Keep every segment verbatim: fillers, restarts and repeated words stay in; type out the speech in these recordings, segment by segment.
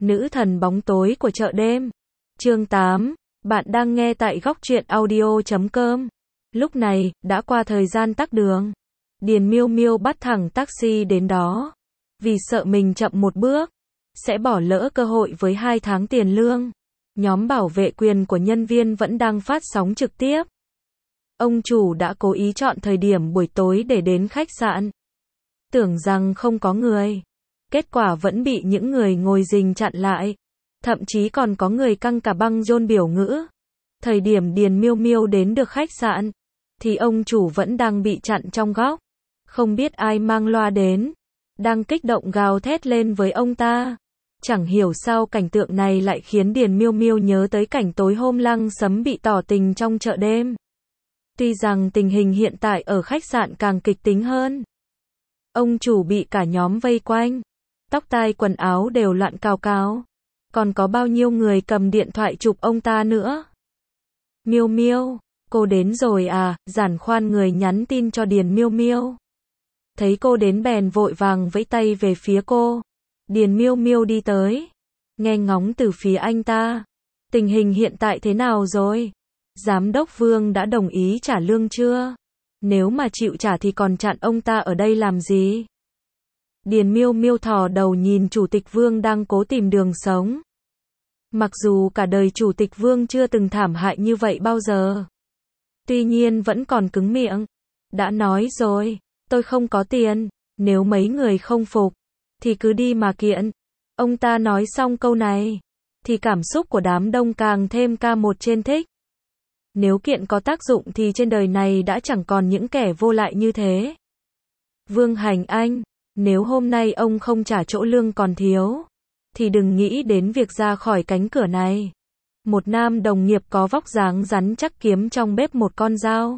Nữ thần bóng tối của chợ đêm. Chương tám. Bạn đang nghe tại góc truyện audio chấm com. Lúc này, đã qua thời gian tắc đường. Điền Miêu Miêu bắt thẳng taxi đến đó. Vì sợ mình chậm một bước, sẽ bỏ lỡ cơ hội với hai tháng tiền lương. Nhóm bảo vệ quyền của nhân viên vẫn đang phát sóng trực tiếp. Ông chủ đã cố ý chọn thời điểm buổi tối để đến khách sạn. Tưởng rằng không có người. Kết quả vẫn bị những người ngồi rình chặn lại. Thậm chí còn có người căng cả băng rôn biểu ngữ. Thời điểm Điền Miêu Miêu đến được khách sạn, thì ông chủ vẫn đang bị chặn trong góc. Không biết ai mang loa đến, đang kích động gào thét lên với ông ta. Chẳng hiểu sao cảnh tượng này lại khiến Điền Miêu Miêu nhớ tới cảnh tối hôm Lăng Sấm bị tỏ tình trong chợ đêm. Tuy rằng tình hình hiện tại ở khách sạn càng kịch tính hơn. Ông chủ bị cả nhóm vây quanh. Tóc tai quần áo đều loạn cào cào. Còn có bao nhiêu người cầm điện thoại chụp ông ta nữa. Miêu Miêu, cô đến rồi à? Giản Khoan người nhắn tin cho Điền Miêu Miêu. Thấy cô đến bèn vội vàng vẫy tay về phía cô. Điền Miêu Miêu đi tới. Nghe ngóng từ phía anh ta. Tình hình hiện tại thế nào rồi? Giám đốc Vương đã đồng ý trả lương chưa? Nếu mà chịu trả thì còn chặn ông ta ở đây làm gì? Điền Miêu Miêu thò đầu nhìn Chủ tịch Vương đang cố tìm đường sống. Mặc dù cả đời Chủ tịch Vương chưa từng thảm hại như vậy bao giờ. Tuy nhiên vẫn còn cứng miệng. Đã nói rồi, tôi không có tiền. Nếu mấy người không phục, thì cứ đi mà kiện. Ông ta nói xong câu này, thì cảm xúc của đám đông càng thêm ca một trên thích. Nếu kiện có tác dụng thì trên đời này đã chẳng còn những kẻ vô lại như thế. Vương Hành Anh, nếu hôm nay ông không trả chỗ lương còn thiếu, thì đừng nghĩ đến việc ra khỏi cánh cửa này. Một nam đồng nghiệp có vóc dáng rắn chắc kiếm trong bếp một con dao.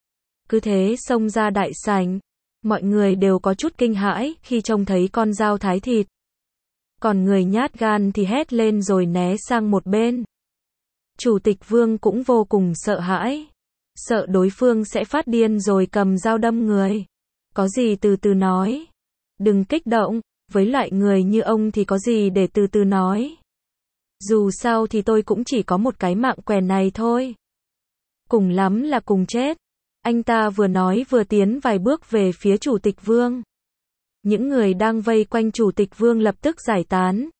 Cứ thế xông ra đại sảnh. Mọi người đều có chút kinh hãi khi trông thấy con dao thái thịt. Còn người nhát gan thì hét lên rồi né sang một bên. Chủ tịch Vương cũng vô cùng sợ hãi. Sợ đối phương sẽ phát điên rồi cầm dao đâm người. Có gì từ từ nói. Đừng kích động, với loại người như ông thì có gì để từ từ nói. Dù sao thì tôi cũng chỉ có một cái mạng quèn này thôi. Cùng lắm là cùng chết. Anh ta vừa nói vừa tiến vài bước về phía Chủ tịch Vương. Những người đang vây quanh Chủ tịch Vương lập tức giải tán.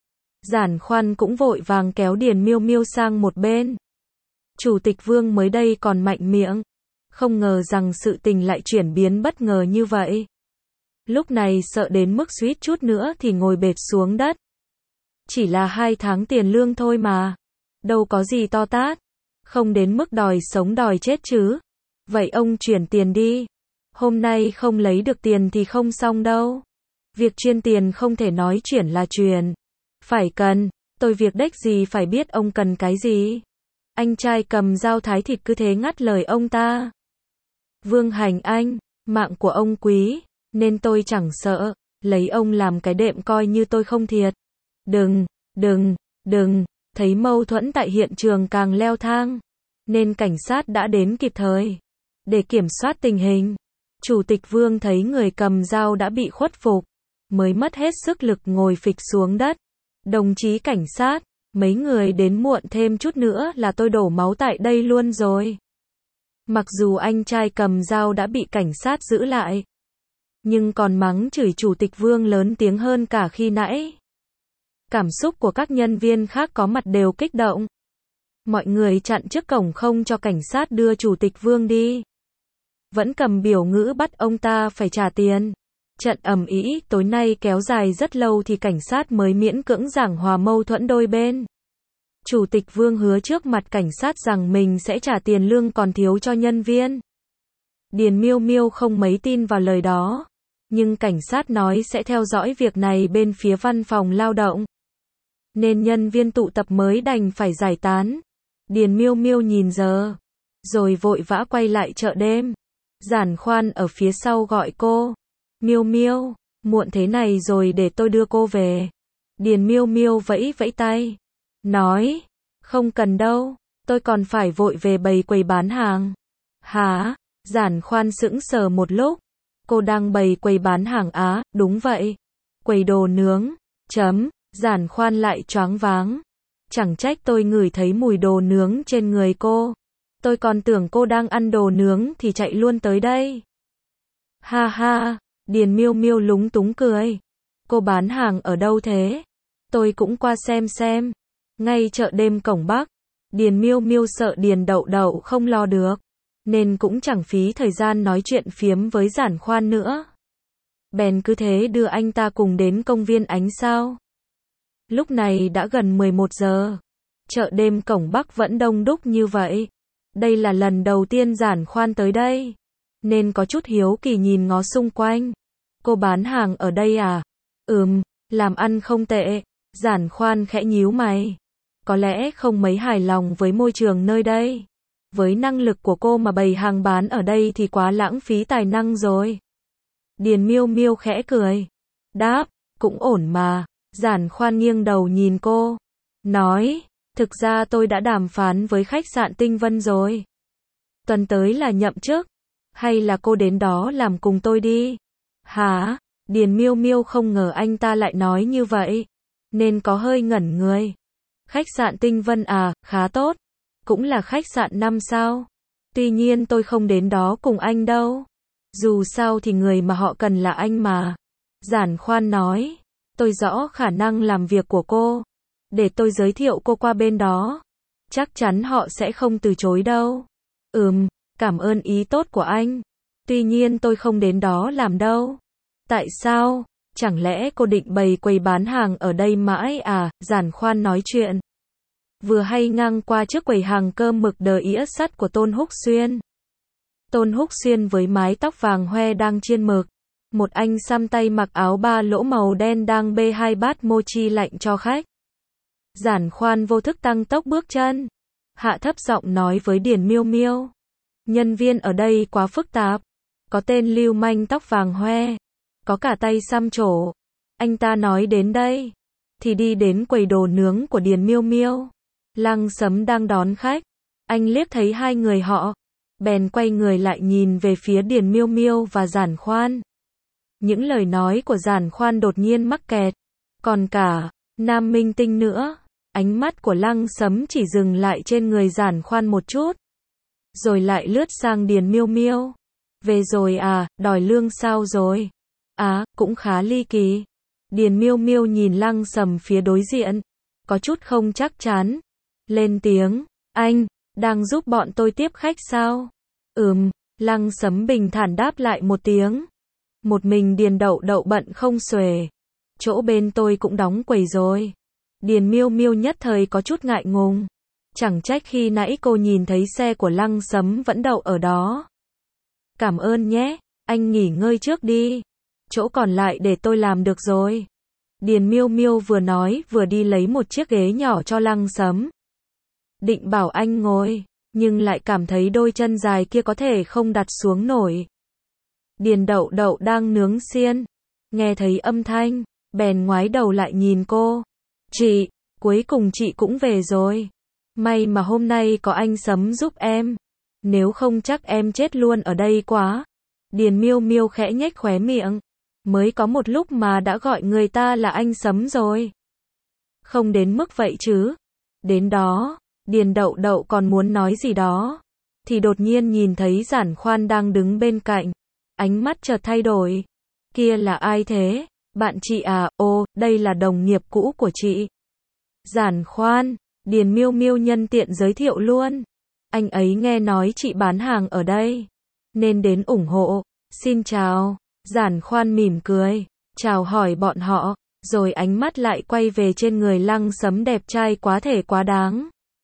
Giản Khoan cũng vội vàng kéo Điền Miêu Miêu sang một bên. Chủ tịch Vương mới đây còn mạnh miệng. Không ngờ rằng sự tình lại chuyển biến bất ngờ như vậy. Lúc này sợ đến mức suýt chút nữa thì ngồi bệt xuống đất. Chỉ là hai tháng tiền lương thôi mà. Đâu có gì to tát. Không đến mức đòi sống đòi chết chứ. Vậy ông chuyển tiền đi. Hôm nay không lấy được tiền thì không xong đâu. Việc chuyên tiền không thể nói chuyển là chuyển. Phải cần. Tôi việc đếch gì phải biết ông cần cái gì. Anh trai cầm dao thái thịt cứ thế ngắt lời ông ta. Vương Hành Anh, mạng của ông quý, nên tôi chẳng sợ. Lấy ông làm cái đệm coi như tôi không thiệt. Đừng, đừng, đừng. Thấy mâu thuẫn tại hiện trường càng leo thang, nên cảnh sát đã đến kịp thời để kiểm soát tình hình. Chủ tịch Vương thấy người cầm dao đã bị khuất phục, mới mất hết sức lực ngồi phịch xuống đất. Đồng chí cảnh sát, mấy người đến muộn thêm chút nữa là tôi đổ máu tại đây luôn rồi. Mặc dù anh trai cầm dao đã bị cảnh sát giữ lại, nhưng còn mắng chửi Chủ tịch Vương lớn tiếng hơn cả khi nãy. Cảm xúc của các nhân viên khác có mặt đều kích động. Mọi người chặn trước cổng không cho cảnh sát đưa Chủ tịch Vương đi. Vẫn cầm biểu ngữ bắt ông ta phải trả tiền. Trận ầm ĩ tối nay kéo dài rất lâu thì cảnh sát mới miễn cưỡng giảng hòa mâu thuẫn đôi bên. Chủ tịch Vương hứa trước mặt cảnh sát rằng mình sẽ trả tiền lương còn thiếu cho nhân viên. Điền Miêu Miêu không mấy tin vào lời đó. Nhưng cảnh sát nói sẽ theo dõi việc này bên phía văn phòng lao động. Nên nhân viên tụ tập mới đành phải giải tán. Điền Miêu Miêu nhìn giờ, rồi vội vã quay lại chợ đêm. Giản Khoan ở phía sau gọi cô. Miêu Miêu, muộn thế này rồi để tôi đưa cô về. Điền Miêu Miêu vẫy vẫy tay. Nói, không cần đâu, tôi còn phải vội về bày quầy bán hàng. Hả? Giản Khoan sững sờ một lúc. Cô đang bày quầy bán hàng á? Đúng vậy. Quầy đồ nướng. Chấm. Giản Khoan lại choáng váng. Chẳng trách tôi ngửi thấy mùi đồ nướng trên người cô. Tôi còn tưởng cô đang ăn đồ nướng thì chạy luôn tới đây. Ha ha, Điền Miêu Miêu lúng túng cười. Cô bán hàng ở đâu thế? Tôi cũng qua xem xem. Ngay chợ đêm cổng Bắc. Điền Miêu Miêu sợ Điền Đậu Đậu không lo được, nên cũng chẳng phí thời gian nói chuyện phiếm với Giản Khoan nữa. Bèn cứ thế đưa anh ta cùng đến công viên ánh sao. Lúc này đã gần mười một giờ. Chợ đêm cổng Bắc vẫn đông đúc như vậy. Đây là lần đầu tiên Giản Khoan tới đây, nên có chút hiếu kỳ nhìn ngó xung quanh. Cô bán hàng ở đây à? Ừm, làm ăn không tệ. Giản Khoan khẽ nhíu mày. Có lẽ không mấy hài lòng với môi trường nơi đây. Với năng lực của cô mà bày hàng bán ở đây thì quá lãng phí tài năng rồi. Điền Miêu Miêu khẽ cười. Đáp, cũng ổn mà. Giản Khoan nghiêng đầu nhìn cô. Nói, thực ra tôi đã đàm phán với khách sạn Tinh Vân rồi. Tuần tới là nhậm chức. Hay là cô đến đó làm cùng tôi đi? Hả? Điền Miêu Miêu không ngờ anh ta lại nói như vậy, nên có hơi ngẩn người. Khách sạn Tinh Vân à, khá tốt. Cũng là khách sạn năm sao. Tuy nhiên tôi không đến đó cùng anh đâu. Dù sao thì người mà họ cần là anh mà. Giản Khoan nói. Tôi rõ khả năng làm việc của cô. Để tôi giới thiệu cô qua bên đó. Chắc chắn họ sẽ không từ chối đâu. Ừm, cảm ơn ý tốt của anh. Tuy nhiên tôi không đến đó làm đâu. Tại sao? Chẳng lẽ cô định bày quầy bán hàng ở đây mãi à? Giản Khoan nói chuyện. Vừa hay ngang qua trước quầy hàng cơm mực đờ ĩa sắt của Tôn Húc Xuyên. Tôn Húc Xuyên với mái tóc vàng hoe đang chiên mực. Một anh xăm tay mặc áo ba lỗ màu đen đang bê hai bát mochi lạnh cho khách. Giản Khoan vô thức tăng tốc bước chân. Hạ thấp giọng nói với Điền Miêu Miêu. Nhân viên ở đây quá phức tạp. Có tên lưu manh tóc vàng hoe. Có cả tay xăm trổ. Anh ta nói đến đây thì đi đến quầy đồ nướng của Điền Miêu Miêu. Lăng Sấm đang đón khách. Anh liếc thấy hai người họ, bèn quay người lại nhìn về phía Điền Miêu Miêu và Giản Khoan. Những lời nói của Giản Khoan đột nhiên mắc kẹt. Còn cả nam minh tinh nữa. Ánh mắt của Lăng Sấm chỉ dừng lại trên người Giản Khoan một chút, rồi lại lướt sang Điền Miêu Miêu. Về rồi à, đòi lương sao rồi? À, cũng khá ly kỳ. Điền Miêu Miêu nhìn Lăng Sấm phía đối diện, có chút không chắc chắn. Lên tiếng, anh, đang giúp bọn tôi tiếp khách sao? Ừm, Lăng Sấm bình thản đáp lại một tiếng. Một mình Điền Đậu Đậu bận không xuể. Chỗ bên tôi cũng đóng quầy rồi. Điền Miêu Miêu nhất thời có chút ngại ngùng. Chẳng trách khi nãy cô nhìn thấy xe của Lăng Sấm vẫn đậu ở đó. Cảm ơn nhé, anh nghỉ ngơi trước đi. Chỗ còn lại để tôi làm được rồi. Điền Miêu Miêu vừa nói vừa đi lấy một chiếc ghế nhỏ cho Lăng Sấm. Định bảo anh ngồi, nhưng lại cảm thấy đôi chân dài kia có thể không đặt xuống nổi. Điền Đậu Đậu đang nướng xiên, nghe thấy âm thanh, bèn ngoái đầu lại nhìn cô. Chị, cuối cùng chị cũng về rồi. May mà hôm nay có anh Sấm giúp em. Nếu không chắc em chết luôn ở đây quá. Điền Miêu Miêu khẽ nhếch khóe miệng. Mới có một lúc mà đã gọi người ta là anh Sấm rồi. Không đến mức vậy chứ. Đến đó, Điền Đậu Đậu còn muốn nói gì đó, thì đột nhiên nhìn thấy Giản Khoan đang đứng bên cạnh. Ánh mắt chợt thay đổi. Kia là ai thế? Bạn chị à? Ô, đây là đồng nghiệp cũ của chị. Giản Khoan, Điền Miêu Miêu nhân tiện giới thiệu luôn. Anh ấy nghe nói chị bán hàng ở đây, nên đến ủng hộ. Xin chào. Giản Khoan mỉm cười, chào hỏi bọn họ, rồi ánh mắt lại quay về trên người Lăng Sấm đẹp trai quá thể quá đáng.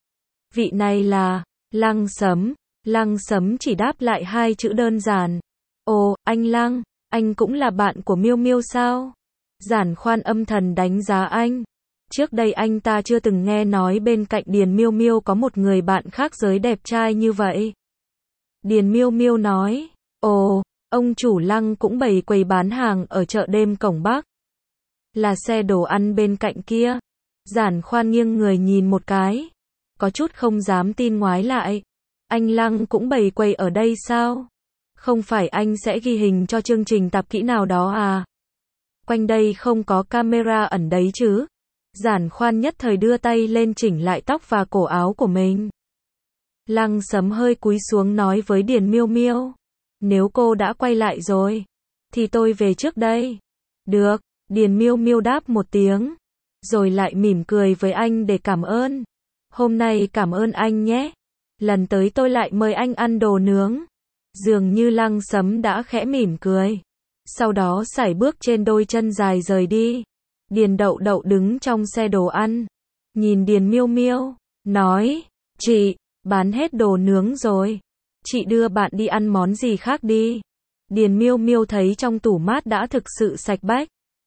Vị này là Lăng Sấm. Lăng Sấm chỉ đáp lại hai chữ đơn giản. Ồ, anh Lăng, anh cũng là bạn của Miêu Miêu sao? Giản Khoan âm thầm đánh giá anh. Trước đây anh ta chưa từng nghe nói bên cạnh Điền Miêu Miêu có một người bạn khác giới đẹp trai như vậy. Điền Miêu Miêu nói, ồ, ông chủ Lăng cũng bày quầy bán hàng ở chợ đêm cổng Bắc. Là xe đồ ăn bên cạnh kia. Giản Khoan nghiêng người nhìn một cái, có chút không dám tin ngoái lại. Anh Lăng cũng bày quầy ở đây sao? Không phải anh sẽ ghi hình cho chương trình tạp kỹ nào đó à? Quanh đây không có camera ẩn đấy chứ? Giản Khoan nhất thời đưa tay lên chỉnh lại tóc và cổ áo của mình. Lăng Sấm hơi cúi xuống nói với Điền Miêu Miêu, nếu cô đã quay lại rồi, thì tôi về trước đây. Được, Điền Miêu Miêu đáp một tiếng, rồi lại mỉm cười với anh để cảm ơn. Hôm nay cảm ơn anh nhé. Lần tới tôi lại mời anh ăn đồ nướng. Dường như Lăng Sấm đã khẽ mỉm cười. Sau đó sải bước trên đôi chân dài rời đi. Điền Đậu Đậu đứng trong xe đồ ăn, nhìn Điền Miêu Miêu, nói, chị, bán hết đồ nướng rồi. Chị đưa bạn đi ăn món gì khác đi. Điền Miêu Miêu thấy trong tủ mát đã thực sự sạch bách.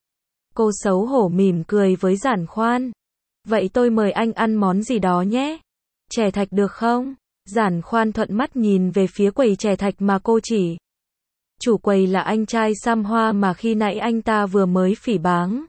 Cô xấu hổ mỉm cười với Giản Khoan. Vậy tôi mời anh ăn món gì đó nhé. Chè thạch được không? Giản Khoan thuận mắt nhìn về phía quầy chè thạch mà cô chỉ. Chủ quầy là anh trai Sam Hoa mà khi nãy anh ta vừa mới phỉ báng.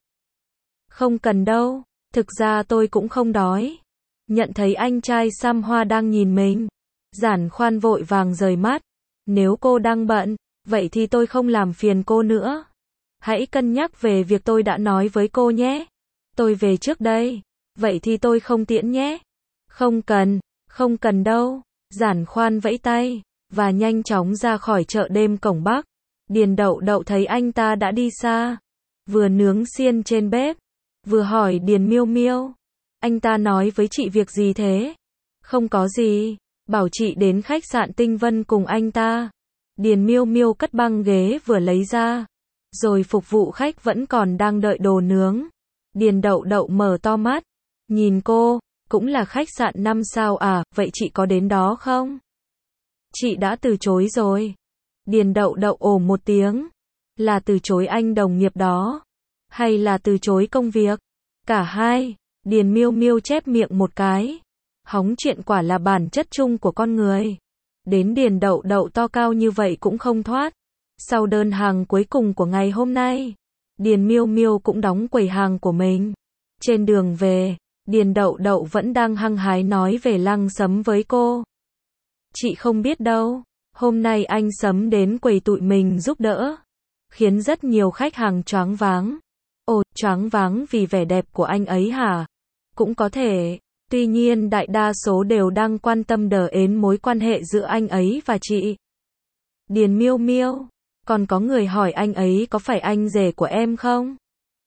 Không cần đâu, thực ra tôi cũng không đói. Nhận thấy anh trai Sam Hoa đang nhìn mình, Giản Khoan vội vàng rời mắt. Nếu cô đang bận, vậy thì tôi không làm phiền cô nữa. Hãy cân nhắc về việc tôi đã nói với cô nhé. Tôi về trước đây. Vậy thì tôi không tiễn nhé. Không cần, không cần đâu. Giản Khoan vẫy tay, và nhanh chóng ra khỏi chợ đêm cổng Bắc. Điền Đậu Đậu thấy anh ta đã đi xa, vừa nướng xiên trên bếp, vừa hỏi Điền Miêu Miêu. Anh ta nói với chị việc gì thế? Không có gì, bảo chị đến khách sạn Tinh Vân cùng anh ta. Điền Miêu Miêu cất băng ghế vừa lấy ra, rồi phục vụ khách vẫn còn đang đợi đồ nướng. Điền Đậu Đậu mở to mắt, nhìn cô, cũng là khách sạn năm sao à, vậy chị có đến đó không? Chị đã từ chối rồi. Điền Đậu Đậu ồ một tiếng. Là từ chối anh đồng nghiệp đó, hay là từ chối công việc? Cả hai. Điền Miêu Miêu chép miệng một cái. Hóng chuyện quả là bản chất chung của con người. Đến Điền Đậu Đậu to cao như vậy cũng không thoát. Sau đơn hàng cuối cùng của ngày hôm nay, Điền Miêu Miêu cũng đóng quầy hàng của mình. Trên đường về, Điền Đậu Đậu vẫn đang hăng hái nói về Lăng Sấm với cô. Chị không biết đâu, hôm nay anh Sấm đến quầy tụi mình giúp đỡ, khiến rất nhiều khách hàng choáng váng. Ồ, choáng váng vì vẻ đẹp của anh ấy hả? Cũng có thể, tuy nhiên đại đa số đều đang quan tâm đờ ến mối quan hệ giữa anh ấy và chị. Điền Miêu Miêu, còn có người hỏi anh ấy có phải anh rể của em không?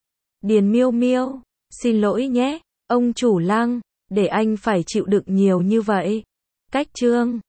Điền Miêu Miêu, xin lỗi nhé, ông chủ Lăng, để anh phải chịu đựng nhiều như vậy. Cách chương